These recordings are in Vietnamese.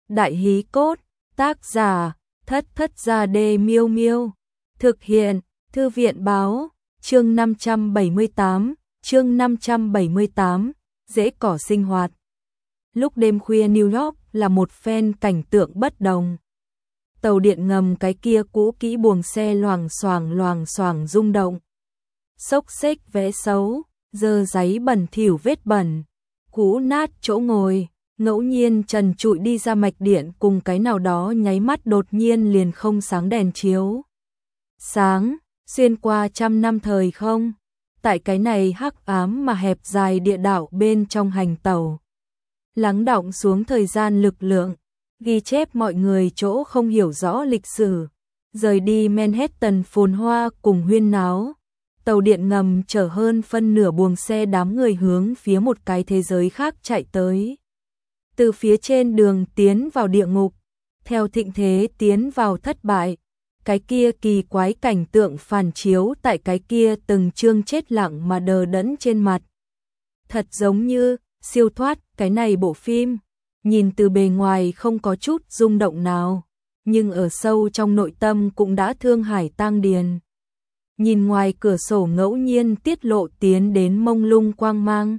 Đại hí cốt, tác giả, Thất Thất Gia Đê Miêu Miêu. Thực hiện, Thư viện báo, chương 578, rễ cỏ sinh hoạt. Lúc đêm khuya New York là một phen cảnh tượng bất đồng. Tàu điện ngầm cái kia cũ kỹ buồng xe loảng xoảng rung động. Xốc xếch vẽ xấu, dơ giấy bẩn thỉu vết bẩn, cũ nát chỗ ngồi. Ngẫu nhiên trần trụi đi ra mạch điện cùng cái nào đó nháy mắt đột nhiên liền không sáng đèn chiếu. Sáng, xuyên qua trăm năm thời không, tại cái này hắc ám mà hẹp dài địa đạo bên trong hành tàu. Lắng đọng xuống thời gian lực lượng, ghi chép mọi người chỗ không hiểu rõ lịch sử, rời đi Manhattan phồn hoa cùng huyên náo. Tàu điện ngầm chở hơn phân nửa buồng xe đám người hướng phía một cái thế giới khác chạy tới. Từ phía trên đường tiến vào địa ngục, theo thịnh thế tiến vào thất bại, cái kia kỳ quái cảnh tượng phản chiếu tại cái kia từng chương chết lặng mà đờ đẫn trên mặt. Thật giống như siêu thoát cái này bộ phim, nhìn từ bề ngoài không có chút rung động nào, nhưng ở sâu trong nội tâm cũng đã thương hải tang điền. Nhìn ngoài cửa sổ ngẫu nhiên tiết lộ tiến đến mông lung quang mang.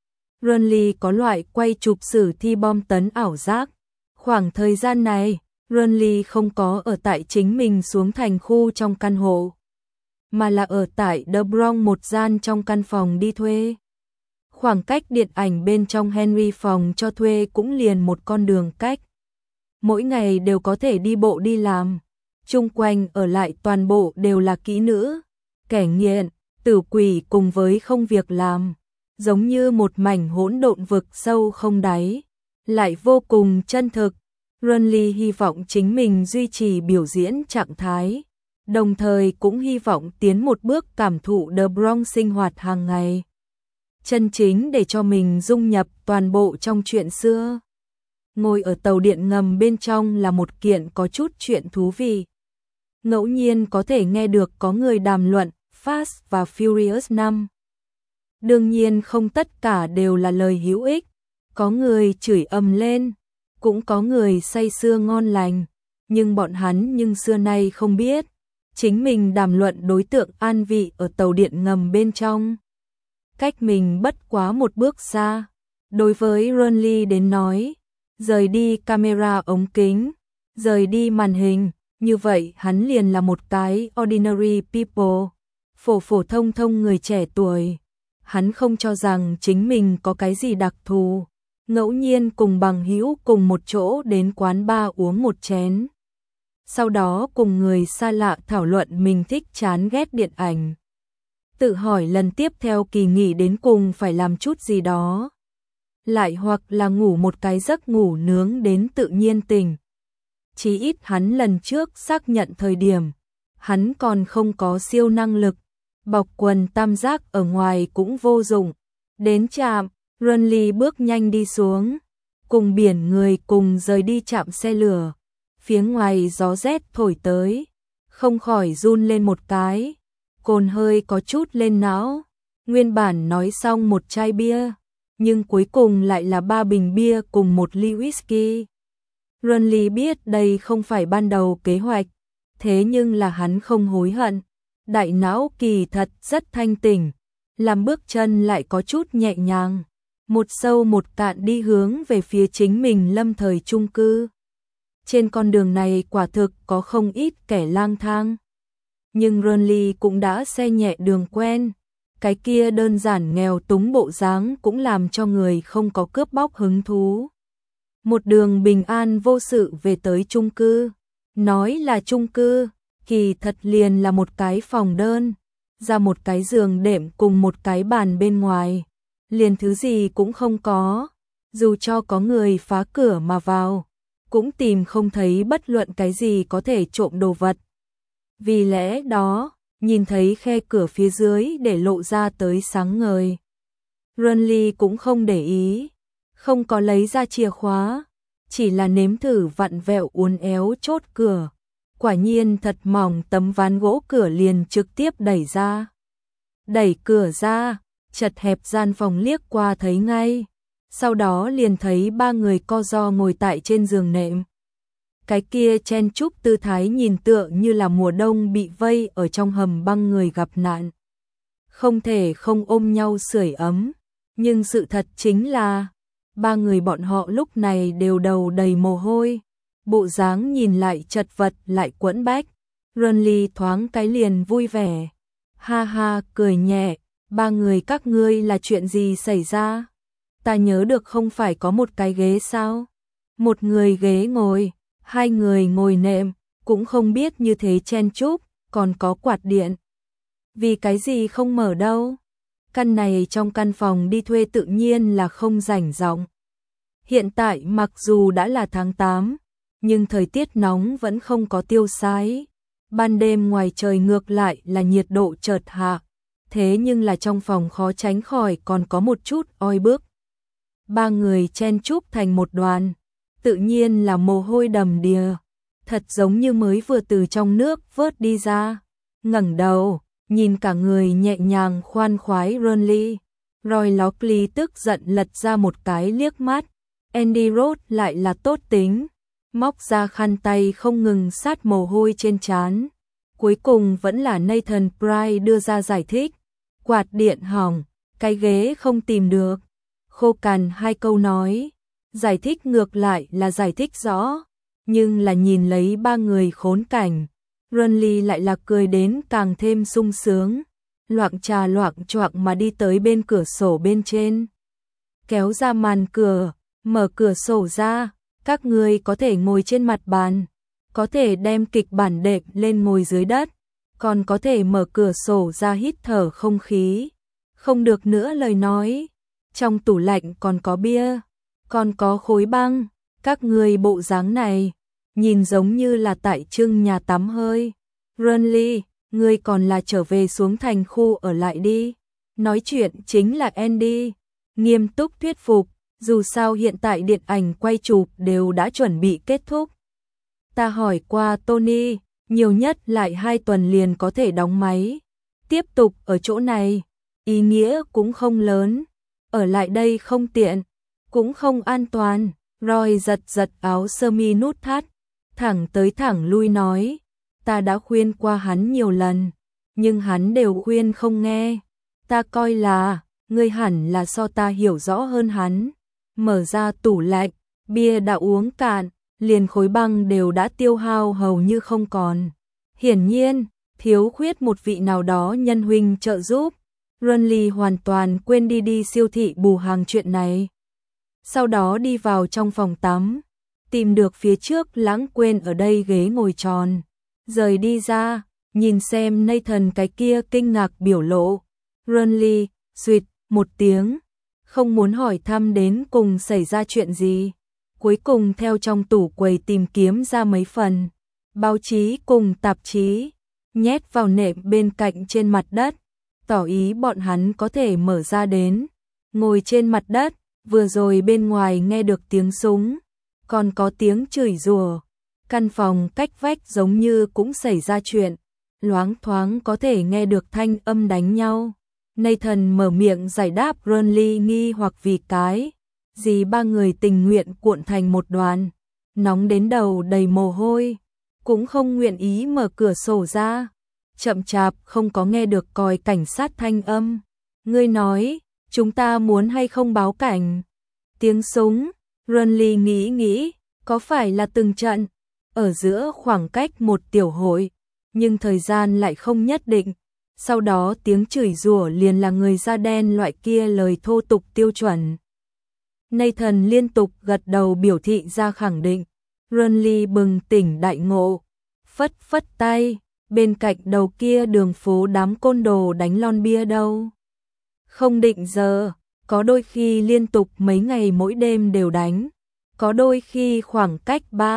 Runley có loại quay chụp sử thi bom tấn ảo giác. Khoảng thời gian này, Runley không có ở tại chính mình xuống thành khu trong căn hộ, mà là ở tại The Bronx một gian trong căn phòng đi thuê. Khoảng cách điện ảnh bên trong Henry phòng cho thuê cũng liền một con đường cách. Mỗi ngày đều có thể đi bộ đi làm. Chung quanh ở lại toàn bộ đều là kỹ nữ, kẻ nghiện, tử quỷ cùng với không việc làm. Giống như một mảnh hỗn độn vực sâu không đáy, lại vô cùng chân thực. Runley hy vọng chính mình duy trì biểu diễn trạng thái, đồng thời cũng hy vọng tiến một bước cảm thụ The Bronx sinh hoạt hàng ngày. Chân chính để cho mình dung nhập toàn bộ trong chuyện xưa. Ngồi ở tàu điện ngầm bên trong là một kiện có chút chuyện thú vị. Ngẫu nhiên có thể nghe được có người đàm luận Fast và Furious 5. Đương nhiên không tất cả đều là lời hữu ích, có người chửi ầm lên, cũng có người say sưa ngon lành, nhưng bọn hắn xưa nay không biết, chính mình đàm luận đối tượng an vị ở tàu điện ngầm bên trong. Cách mình bất quá một bước xa, đối với Runley đến nói, rời đi camera ống kính, rời đi màn hình, như vậy hắn liền là một cái ordinary people, phổ thông người trẻ tuổi. Hắn không cho rằng chính mình có cái gì đặc thù, ngẫu nhiên cùng bằng hữu cùng một chỗ đến quán bar uống một chén. Sau đó cùng người xa lạ thảo luận mình thích chán ghét điện ảnh. Tự hỏi lần tiếp theo kỳ nghỉ đến cùng phải làm chút gì đó. Lại hoặc là ngủ một cái giấc ngủ nướng đến tự nhiên tỉnh. Chí ít hắn lần trước xác nhận thời điểm, hắn còn không có siêu năng lực. Bọc quần tam giác ở ngoài cũng vô dụng. Đến trạm, Runley bước nhanh đi xuống, cùng biển người cùng rời đi trạm xe lửa. Phía ngoài gió rét thổi tới, không khỏi run lên một cái, cồn hơi có chút lên não. Nguyên bản nói xong một chai bia, nhưng cuối cùng lại là 3 bình bia cùng một ly whisky. Runley biết đây không phải ban đầu kế hoạch, thế nhưng là hắn không hối hận. Đại não kỳ thật rất thanh tỉnh, làm bước chân lại có chút nhẹ nhàng, một sâu một cạn đi hướng về phía chính mình lâm thời chung cư. Trên con đường này quả thực có không ít kẻ lang thang, nhưng Runley cũng đã xe nhẹ đường quen, cái kia đơn giản nghèo túng bộ dáng cũng làm cho người không có cướp bóc hứng thú. Một đường bình an vô sự về tới chung cư, nói là chung cư, kỳ thật liền là một cái phòng đơn, ra một cái giường đệm cùng một cái bàn bên ngoài, liền thứ gì cũng không có, dù cho có người phá cửa mà vào, cũng tìm không thấy bất luận cái gì có thể trộm đồ vật. Vì lẽ đó, nhìn thấy khe cửa phía dưới để lộ ra tới sáng ngời. Runley cũng không để ý, không có lấy ra chìa khóa, chỉ là nếm thử vặn vẹo uốn éo chốt cửa. Quả nhiên thật mỏng, tấm ván gỗ cửa liền trực tiếp đẩy ra. Đẩy cửa ra, chật hẹp gian phòng liếc qua thấy ngay. Sau đó liền thấy ba người co ro ngồi tại trên giường nệm. Cái kia chen chúc tư thái nhìn tựa như là mùa đông bị vây ở trong hầm băng người gặp nạn. Không thể không ôm nhau sưởi ấm, nhưng sự thật chính là ba người bọn họ lúc này đều đầu đầy mồ hôi, bộ dáng nhìn lại chật vật lại quẫn bách. Renly thoáng cái liền vui vẻ, ha ha cười nhẹ, ba người các ngươi là chuyện gì xảy ra? Ta nhớ được không phải có một cái ghế sao? Một người ghế ngồi, hai người ngồi nệm, cũng không biết như thế chen chúc, còn có quạt điện. Vì cái gì không mở đâu? Căn này trong căn phòng đi thuê tự nhiên là không rảnh rộng. Hiện tại mặc dù đã là tháng 8, nhưng thời tiết nóng vẫn không có tiêu sái. Ban đêm ngoài trời ngược lại là nhiệt độ chợt hạ, thế nhưng là trong phòng khó tránh khỏi còn có một chút oi bức. Ba người chen chúc thành một đoàn, tự nhiên là mồ hôi đầm đìa, thật giống như mới vừa từ trong nước vớt đi ra. Ngẩng đầu, nhìn cả người nhẹ nhàng khoan khoái Renly, Roy Lockley tức giận lật ra một cái liếc mắt. Andy Roth lại là tốt tính, móc ra khăn tay không ngừng sát mồ hôi trên trán. Cuối cùng vẫn là Nathan Pryce đưa ra giải thích, quạt điện hỏng, cái ghế không tìm được. Khô cằn hai câu nói, giải thích ngược lại là giải thích rõ, nhưng là nhìn lấy ba người khốn cảnh, Renly lại là cười đến càng thêm sung sướng, loạng trà loạng choạng mà đi tới bên cửa sổ bên trên. Kéo ra màn cửa, mở cửa sổ ra, các ngươi có thể ngồi trên mặt bàn, có thể đem kịch bản đệm lên ngồi dưới đất, còn có thể mở cửa sổ ra hít thở không khí. Không được nữa lời nói, trong tủ lạnh còn có bia, còn có khối băng, các ngươi bộ dáng này, nhìn giống như là tại trưng nhà tắm hơi. Renly, ngươi còn là trở về xuống thành khu ở lại đi. Nói chuyện chính là Andy, nghiêm túc thuyết phục, dù sao hiện tại điện ảnh quay chụp đều đã chuẩn bị kết thúc. Ta hỏi qua Tony, nhiều nhất lại 2 tuần liền có thể đóng máy. Tiếp tục ở chỗ này, ý nghĩa cũng không lớn, ở lại đây không tiện, cũng không an toàn. Roy giật giật áo sơ mi nút thắt, thẳng tới thẳng lui nói, ta đã khuyên qua hắn nhiều lần, nhưng hắn đều khuyên không nghe. Ta coi là, ngươi hẳn là so ta hiểu rõ hơn hắn. Mở ra tủ lạnh, bia đã uống cạn, liền khối băng đều đã tiêu hao hầu như không còn. Hiển nhiên, thiếu khuyết một vị nào đó nhân huynh trợ giúp. Renly hoàn toàn quên đi siêu thị bù hàng chuyện này. Sau đó đi vào trong phòng tắm, tìm được phía trước lãng quên ở đây ghế ngồi tròn. Rời đi ra, nhìn xem Nathan cái kia kinh ngạc biểu lộ. Renly, suýt, một tiếng, không muốn hỏi thăm đến cùng xảy ra chuyện gì. Cuối cùng theo trong tủ quầy tìm kiếm ra mấy phần báo chí cùng tạp chí, nhét vào nệm bên cạnh trên mặt đất, tỏ ý bọn hắn có thể mở ra đến. Ngồi trên mặt đất, vừa rồi bên ngoài nghe được tiếng súng, còn có tiếng chửi rủa. Căn phòng cách vách giống như cũng xảy ra chuyện, loáng thoáng có thể nghe được thanh âm đánh nhau. Nathan mở miệng giải đáp Renly nghi hoặc vì cái gì ba người tình nguyện cuộn thành một đoàn, nóng đến đầu đầy mồ hôi, cũng không nguyện ý mở cửa sổ ra. Chậm chạp không có nghe được còi cảnh sát thanh âm. Ngươi nói, chúng ta muốn hay không báo cảnh? Tiếng súng, Renly nghĩ, có phải là từng trận, ở giữa khoảng cách một tiểu hội, nhưng thời gian lại không nhất định. Sau đó tiếng chửi rủa liền là người da đen loại kia lời thô tục tiêu chuẩn. Nathan liên tục gật đầu biểu thị ra khẳng định. Renly bừng tỉnh đại ngộ, phất phất tay, bên cạnh đầu kia đường phố đám côn đồ đánh lon bia đâu. Không định giờ, có đôi khi liên tục mấy ngày mỗi đêm đều đánh, có đôi khi khoảng cách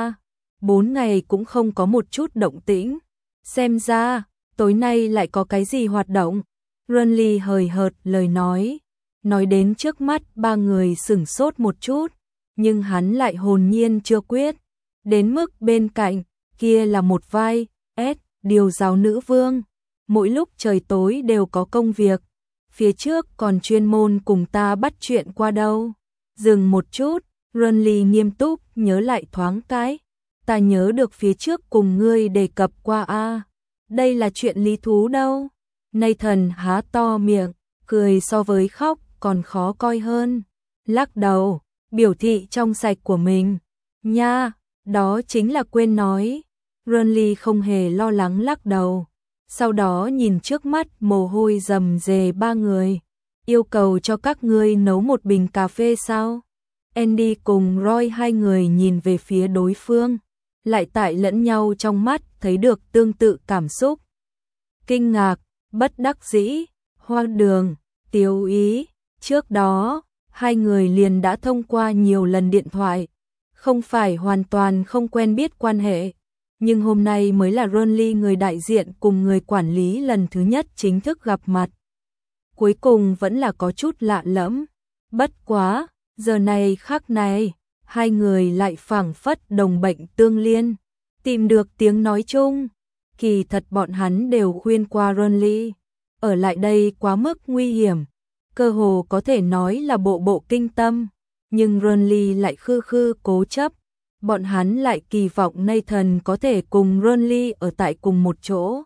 3-4 ngày cũng không có một chút động tĩnh. Xem ra, tối nay lại có cái gì hoạt động. Renly hời hợt lời nói đến trước mắt ba người sửng sốt một chút, nhưng hắn lại hồn nhiên chưa quyết. Đến mức bên cạnh, kia là một vai, điều giáo nữ vương, mỗi lúc trời tối đều có công việc, phía trước còn chuyên môn cùng ta bắt chuyện qua đâu. Dừng một chút, Renly nghiêm túc nhớ lại thoáng cái. Ta nhớ được phía trước cùng ngươi đề cập qua a. Đây là chuyện lý thú đâu. Nathan há to miệng, cười so với khóc còn khó coi hơn. Lắc đầu, biểu thị trong sạch của mình. Nha, đó chính là quên nói. Renly không hề lo lắng lắc đầu. Sau đó nhìn trước mắt mồ hôi rầm rề ba người. Yêu cầu cho các ngươi nấu một bình cà phê sao? Andy cùng Roy hai người nhìn về phía đối phương. Lại tại lẫn nhau trong mắt thấy được tương tự cảm xúc. Kinh ngạc, bất đắc dĩ, hoang đường, tiếu ý. Trước đó, hai người liền đã thông qua nhiều lần điện thoại. Không phải hoàn toàn không quen biết quan hệ. Nhưng hôm nay mới là Renly người đại diện cùng người quản lý lần thứ nhất chính thức gặp mặt. Cuối cùng vẫn là có chút lạ lẫm. Bất quá, giờ này khắc này, hai người lại phảng phất đồng bệnh tương liên, tìm được tiếng nói chung. Kỳ thật bọn hắn đều khuyên qua Renly, ở lại đây quá mức nguy hiểm, cơ hồ có thể nói là bộ bộ kinh tâm, nhưng Renly lại khư khư cố chấp. Bọn hắn lại kỳ vọng Nathan có thể cùng Renly ở tại cùng một chỗ.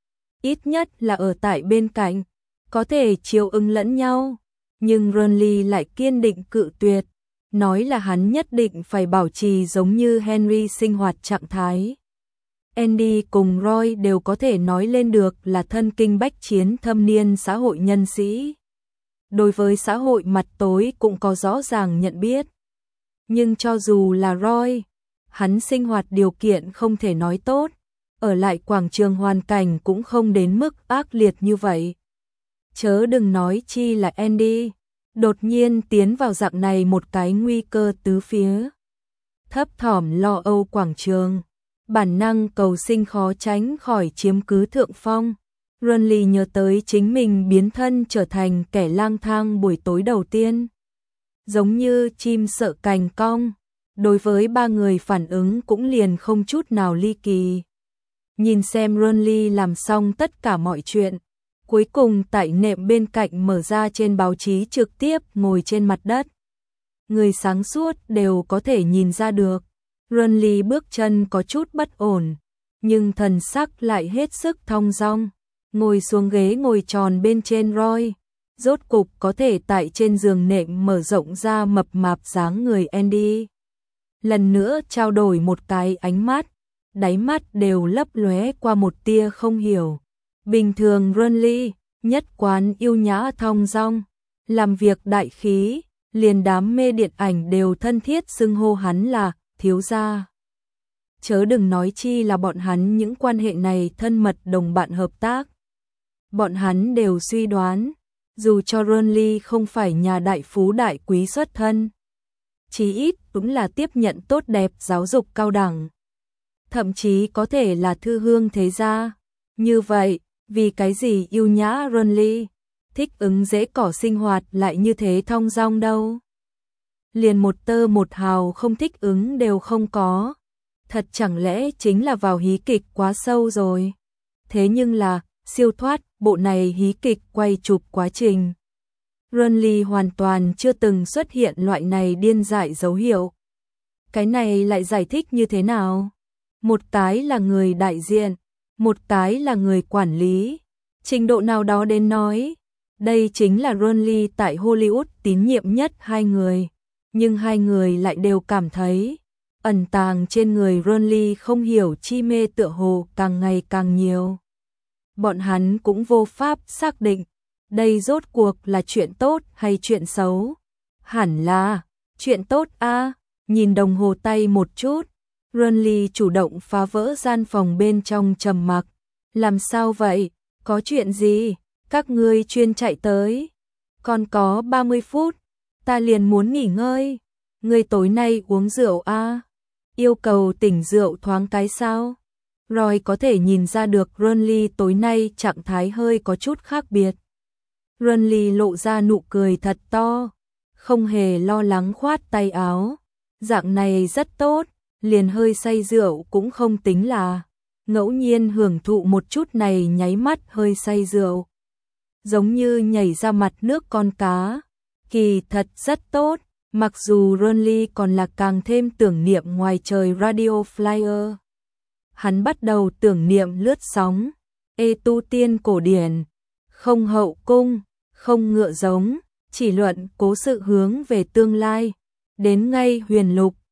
Ít nhất là ở tại bên cạnh, có thể chiều ứng lẫn nhau. Nhưng Renly lại kiên định cự tuyệt, nói là hắn nhất định phải bảo trì giống như Henry sinh hoạt trạng thái. Andy cùng Roy đều có thể nói lên được là thân kinh bách chiến thâm niên xã hội nhân sĩ. Đối với xã hội mặt tối cũng có rõ ràng nhận biết. Nhưng cho dù là Roy, hắn sinh hoạt điều kiện không thể nói tốt, ở lại quảng trường hoàn cảnh cũng không đến mức ác liệt như vậy. Chớ đừng nói chi là Andy, đột nhiên tiến vào dạng này một cái nguy cơ tứ phía. Thấp thỏm lo âu quảng trường, bản năng cầu sinh khó tránh khỏi chiếm cứ thượng phong. Renly nhớ tới chính mình biến thân trở thành kẻ lang thang buổi tối đầu tiên. Giống như chim sợ cành cong, đối với ba người phản ứng cũng liền không chút nào ly kỳ. Nhìn xem Renly làm xong tất cả mọi chuyện, cuối cùng tại nệm bên cạnh mở ra trên báo chí trực tiếp ngồi trên mặt đất. Người sáng suốt đều có thể nhìn ra được. Renly bước chân có chút bất ổn, nhưng thần sắc lại hết sức thong dong. Ngồi xuống ghế ngồi tròn bên trên Roy, rốt cục có thể tại trên giường nệm mở rộng ra mập mạp dáng người Andy. Lần nữa trao đổi một cái ánh mắt, đáy mắt đều lấp lóe qua một tia không hiểu. Bình thường Renly, nhất quán yêu nhã thong dong, làm việc đại khí, liền đám mê điện ảnh đều thân thiết xưng hô hắn là thiếu gia. Chớ đừng nói chi là bọn hắn những quan hệ này thân mật đồng bạn hợp tác. Bọn hắn đều suy đoán, dù cho Renly không phải nhà đại phú đại quý xuất thân, chí ít cũng là tiếp nhận tốt đẹp giáo dục cao đẳng. Thậm chí có thể là thư hương thế gia. Như vậy, vì cái gì yêu nhã Renly, thích ứng dễ cỏ sinh hoạt lại như thế thong dong đâu? Liền một tơ một hào không thích ứng đều không có. Thật chẳng lẽ chính là vào hí kịch quá sâu rồi? Thế nhưng là, siêu thoát, bộ này hí kịch quay chụp quá trình. Renly hoàn toàn chưa từng xuất hiện loại này điên dại dấu hiệu. Cái này lại giải thích như thế nào? Một cái là người đại diện, một cái là người quản lý. Trình độ nào đó đến nói, đây chính là Renly tại Hollywood tín nhiệm nhất hai người. Nhưng hai người lại đều cảm thấy, ẩn tàng trên người Renly không hiểu chi mê tựa hồ càng ngày càng nhiều. Bọn hắn cũng vô pháp xác định, đây rốt cuộc là chuyện tốt hay chuyện xấu. Hẳn là, chuyện tốt a. Nhìn đồng hồ tay một chút, Renly chủ động phá vỡ gian phòng bên trong trầm mặc. Làm sao vậy? Có chuyện gì? Các ngươi chuyên chạy tới. Còn có 30 phút, ta liền muốn nghỉ ngơi. Ngươi tối nay uống rượu a? Yêu cầu tỉnh rượu thoáng cái sao? Roy có thể nhìn ra được Renly tối nay trạng thái hơi có chút khác biệt. Renly lộ ra nụ cười thật to, không hề lo lắng khoát tay áo. Dạng này rất tốt, liền hơi say rượu cũng không tính là. Ngẫu nhiên hưởng thụ một chút này nháy mắt hơi say rượu. Giống như nhảy ra mặt nước con cá. Kỳ thật rất tốt, Mặc dù Ronly còn là càng thêm tưởng niệm ngoài trời Radio Flyer. Hắn bắt đầu tưởng niệm lướt sóng, tu tiên cổ điển, không hậu cung, không ngựa giống, chỉ luận cố sự hướng về tương lai. Đến ngay huyền lục,